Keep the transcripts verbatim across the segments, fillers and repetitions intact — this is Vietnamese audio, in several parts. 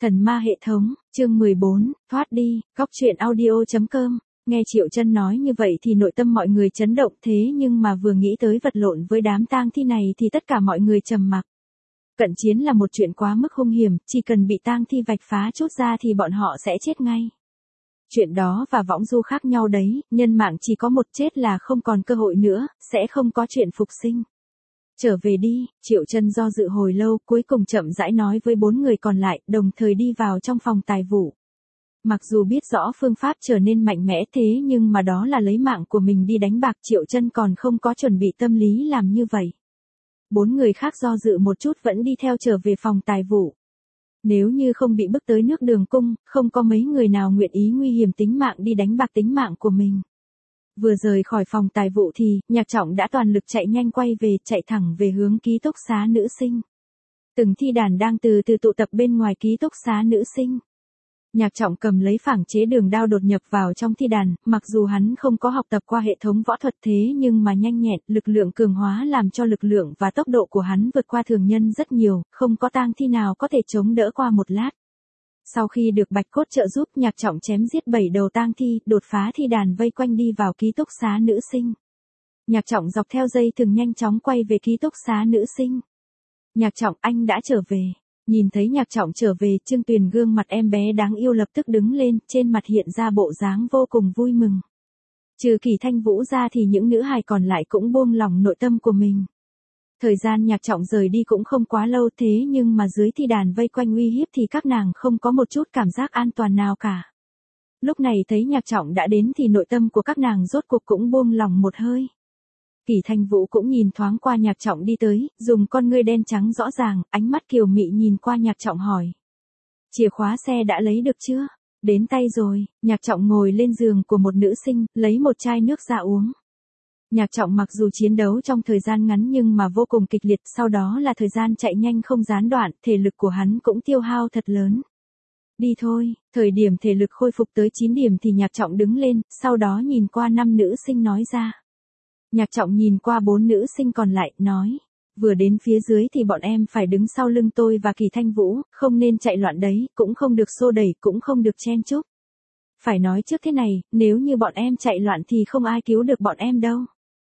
Thần ma hệ thống, chương mười bốn, thoát đi, góc truyện audio.com. Nghe Triệu Chân nói như vậy thì nội tâm mọi người chấn động, thế nhưng mà vừa nghĩ tới vật lộn với đám tang thi này thì tất cả mọi người trầm mặc. Cận chiến là một chuyện quá mức hung hiểm, chỉ cần bị tang thi vạch phá chốt ra thì bọn họ sẽ chết ngay. Chuyện đó và võng du khác nhau đấy, nhân mạng chỉ có một, chết là không còn cơ hội nữa, sẽ không có chuyện phục sinh. Trở về đi, Triệu Chân do dự hồi lâu, cuối cùng chậm rãi nói với bốn người còn lại, đồng thời đi vào trong phòng tài vụ. Mặc dù biết rõ phương pháp trở nên mạnh mẽ thế nhưng mà đó là lấy mạng của mình đi đánh bạc, Triệu Chân còn không có chuẩn bị tâm lý làm như vậy. Bốn người khác do dự một chút vẫn đi theo trở về phòng tài vụ. Nếu như không bị bức tới nước đường cung, không có mấy người nào nguyện ý nguy hiểm tính mạng đi đánh bạc tính mạng của mình. Vừa rời khỏi phòng tài vụ thì, Nhạc Trọng đã toàn lực chạy nhanh quay về, chạy thẳng về hướng ký túc xá nữ sinh. Từng thi đàn đang từ từ tụ tập bên ngoài ký túc xá nữ sinh. Nhạc Trọng cầm lấy phảng chế đường đao đột nhập vào trong thi đàn, mặc dù hắn không có học tập qua hệ thống võ thuật thế nhưng mà nhanh nhẹn, lực lượng cường hóa làm cho lực lượng và tốc độ của hắn vượt qua thường nhân rất nhiều, không có tang thi nào có thể chống đỡ qua một lát. Sau khi được Bạch Cốt trợ giúp, Nhạc Trọng chém giết bảy đầu tang thi, đột phá thi đàn vây quanh đi vào ký túc xá nữ sinh. Nhạc Trọng dọc theo dây thừng nhanh chóng quay về ký túc xá nữ sinh. Nhạc Trọng, anh đã trở về. Nhìn thấy Nhạc Trọng trở về, Trương Tuyền gương mặt em bé đáng yêu lập tức đứng lên, trên mặt hiện ra bộ dáng vô cùng vui mừng. Trừ Kỳ Thanh Vũ ra thì những nữ hài còn lại cũng buông lòng nội tâm của mình. Thời gian Nhạc Trọng rời đi cũng không quá lâu thế nhưng mà dưới thi đàn vây quanh uy hiếp thì các nàng không có một chút cảm giác an toàn nào cả. Lúc này thấy Nhạc Trọng đã đến thì nội tâm của các nàng rốt cuộc cũng buông lòng một hơi. Kỳ Thanh Vũ cũng nhìn thoáng qua Nhạc Trọng đi tới, dùng con ngươi đen trắng rõ ràng, ánh mắt kiều mị nhìn qua Nhạc Trọng hỏi. Chìa khóa xe đã lấy được chưa? Đến tay rồi. Nhạc Trọng ngồi lên giường của một nữ sinh, lấy một chai nước ra uống. Nhạc Trọng mặc dù chiến đấu trong thời gian ngắn nhưng mà vô cùng kịch liệt, sau đó là thời gian chạy nhanh không gián đoạn, thể lực của hắn cũng tiêu hao thật lớn. Đi thôi, thời điểm thể lực khôi phục tới chín điểm thì Nhạc Trọng đứng lên, sau đó nhìn qua năm nữ sinh nói ra. Nhạc Trọng nhìn qua bốn nữ sinh còn lại, nói. Vừa đến phía dưới thì bọn em phải đứng sau lưng tôi và Kỳ Thanh Vũ, không nên chạy loạn đấy, cũng không được xô đẩy, cũng không được chen chúc. Phải nói trước thế này, nếu như bọn em chạy loạn thì không ai cứu được bọn em đâu.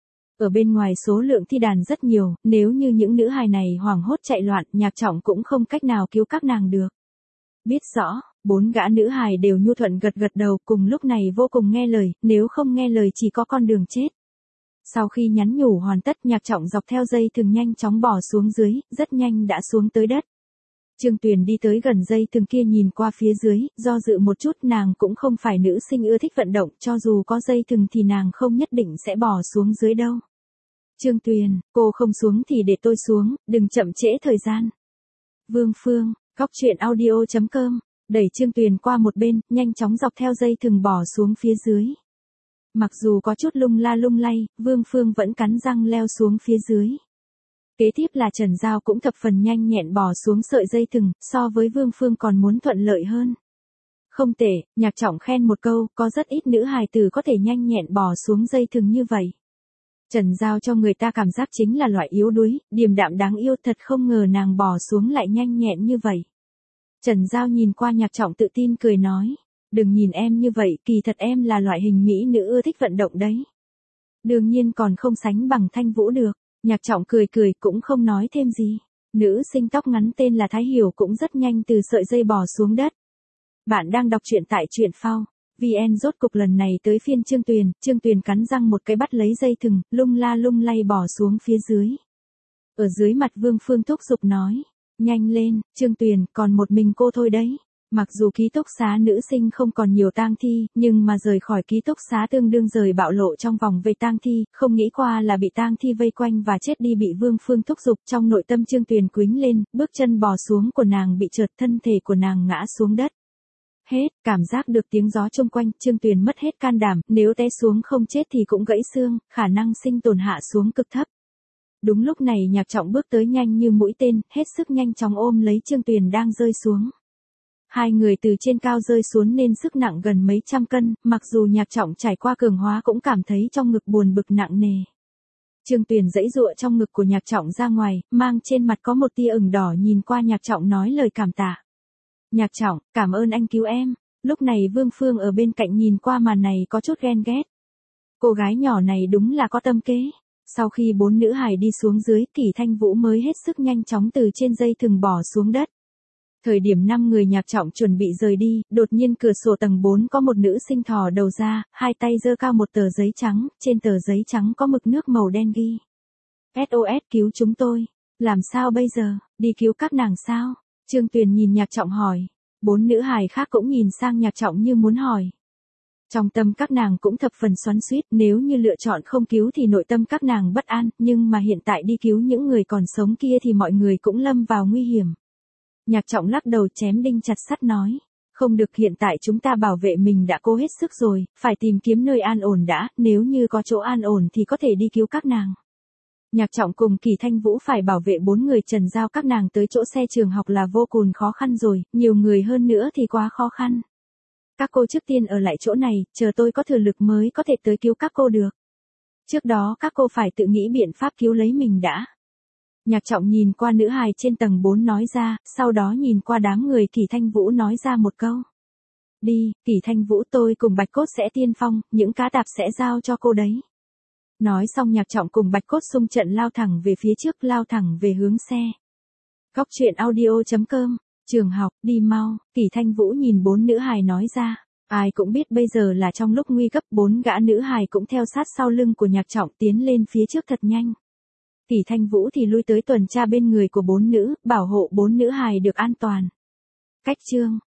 Ở bên ngoài số lượng thi đàn rất nhiều, nếu như những nữ hài này hoảng hốt chạy loạn, Nhạc Trọng cũng không cách nào cứu các nàng được. Biết rõ, bốn gã nữ hài đều nhu thuận gật gật đầu, cùng lúc này vô cùng nghe lời, nếu không nghe lời chỉ có con đường chết. Sau khi nhắn nhủ hoàn tất, Nhạc Trọng dọc theo dây thừng nhanh chóng bò xuống dưới, rất nhanh đã xuống tới đất. Trương Tuyền đi tới gần dây thừng kia nhìn qua phía dưới, do dự một chút, nàng cũng không phải nữ sinh ưa thích vận động, cho dù có dây thừng thì nàng không nhất định sẽ bò xuống dưới đâu. Trương Tuyền, cô không xuống thì để tôi xuống, đừng chậm trễ thời gian. Vương Phương, góc truyện audio.com, đẩy Trương Tuyền qua một bên, nhanh chóng dọc theo dây thừng bò xuống phía dưới. Mặc dù có chút lung la lung lay, Vương Phương vẫn cắn răng leo xuống phía dưới. Kế tiếp là Trần Giao cũng thập phần nhanh nhẹn bò xuống sợi dây thừng, so với Vương Phương còn muốn thuận lợi hơn. Không tệ, Nhạc Trọng khen một câu, có rất ít nữ hài tử có thể nhanh nhẹn bò xuống dây thừng như vậy. Trần Giao cho người ta cảm giác chính là loại yếu đuối, điềm đạm đáng yêu, thật không ngờ nàng bò xuống lại nhanh nhẹn như vậy. Trần Giao nhìn qua Nhạc Trọng tự tin cười nói. Đừng nhìn em như vậy, kỳ thật em là loại hình mỹ nữ ưa thích vận động đấy. Đương nhiên còn không sánh bằng Thanh Vũ được. Nhạc Trọng cười cười cũng không nói thêm gì. Nữ sinh tóc ngắn tên là Thái Hiểu cũng rất nhanh từ sợi dây bò xuống đất. Bạn đang đọc truyện tại truyện phao. vê en rốt cục lần này tới phiên Trương Tuyền, Trương Tuyền cắn răng một cái bắt lấy dây thừng, lung la lung lay bò xuống phía dưới. Ở dưới mặt Vương Phương thúc giục nói. Nhanh lên, Trương Tuyền, còn một mình cô thôi đấy. Mặc dù ký túc xá nữ sinh không còn nhiều tang thi, nhưng mà rời khỏi ký túc xá tương đương rời bạo lộ trong vòng vây tang thi, không nghĩ qua là bị tang thi vây quanh và chết đi, bị Vương Phương thúc giục, trong nội tâm Trương Tuyền quýnh lên, bước chân bò xuống của nàng bị trượt, thân thể của nàng ngã xuống đất. Hết, cảm giác được tiếng gió chung quanh, Trương Tuyền mất hết can đảm, nếu té xuống không chết thì cũng gãy xương, khả năng sinh tồn hạ xuống cực thấp. Đúng lúc này Nhạc Trọng bước tới nhanh như mũi tên, hết sức nhanh chóng ôm lấy Trương Tuyền đang rơi xuống. Hai người từ trên cao rơi xuống nên sức nặng gần mấy trăm cân, mặc dù Nhạc Trọng trải qua cường hóa cũng cảm thấy trong ngực buồn bực nặng nề. Trương Tuyền giãy giụa trong ngực của Nhạc Trọng ra ngoài, mang trên mặt có một tia ửng đỏ, nhìn qua Nhạc Trọng nói lời cảm tạ. Nhạc Trọng, cảm ơn anh cứu em. Lúc này Vương Phương ở bên cạnh nhìn qua màn này có chút ghen ghét. Cô gái nhỏ này đúng là có tâm kế. Sau khi bốn nữ hài đi xuống dưới, Kỷ Thanh Vũ mới hết sức nhanh chóng từ trên dây thừng bỏ xuống đất. Thời điểm năm người Nhạc Trọng chuẩn bị rời đi, đột nhiên cửa sổ tầng bốn có một nữ sinh thò đầu ra, hai tay giơ cao một tờ giấy trắng, trên tờ giấy trắng có mực nước màu đen ghi. ét o ét cứu chúng tôi. Làm sao bây giờ, đi cứu các nàng sao? Trương Tuyền nhìn Nhạc Trọng hỏi. Bốn nữ hài khác cũng nhìn sang Nhạc Trọng như muốn hỏi. Trong tâm các nàng cũng thập phần xoắn xuýt, nếu như lựa chọn không cứu thì nội tâm các nàng bất an, nhưng mà hiện tại đi cứu những người còn sống kia thì mọi người cũng lâm vào nguy hiểm. Nhạc Trọng lắc đầu chém đinh chặt sắt nói. Không được, hiện tại chúng ta bảo vệ mình đã cố hết sức rồi, phải tìm kiếm nơi an ổn đã, nếu như có chỗ an ổn thì có thể đi cứu các nàng. Nhạc Trọng cùng Kỷ Thanh Vũ phải bảo vệ bốn người Trần Giao các nàng tới chỗ xe trường học là vô cùng khó khăn rồi, nhiều người hơn nữa thì quá khó khăn. Các cô trước tiên ở lại chỗ này, chờ tôi có thừa lực mới có thể tới cứu các cô được. Trước đó các cô phải tự nghĩ biện pháp cứu lấy mình đã. Nhạc Trọng nhìn qua nữ hài trên tầng bốn nói ra, sau đó nhìn qua đám người Kỷ Thanh Vũ nói ra một câu. Đi, Kỷ Thanh Vũ, tôi cùng Bạch Cốt sẽ tiên phong, những cá tạp sẽ giao cho cô đấy. Nói xong Nhạc Trọng cùng Bạch Cốt xung trận lao thẳng về phía trước, lao thẳng về hướng xe. Góc truyện audio chấm com, trường học, đi mau, Kỷ Thanh Vũ nhìn bốn nữ hài nói ra. Ai cũng biết bây giờ là trong lúc nguy cấp, bốn gã nữ hài cũng theo sát sau lưng của Nhạc Trọng tiến lên phía trước thật nhanh. Kỷ Thanh Vũ thì lui tới tuần tra bên người của bốn nữ, bảo hộ bốn nữ hài được an toàn. Cách chương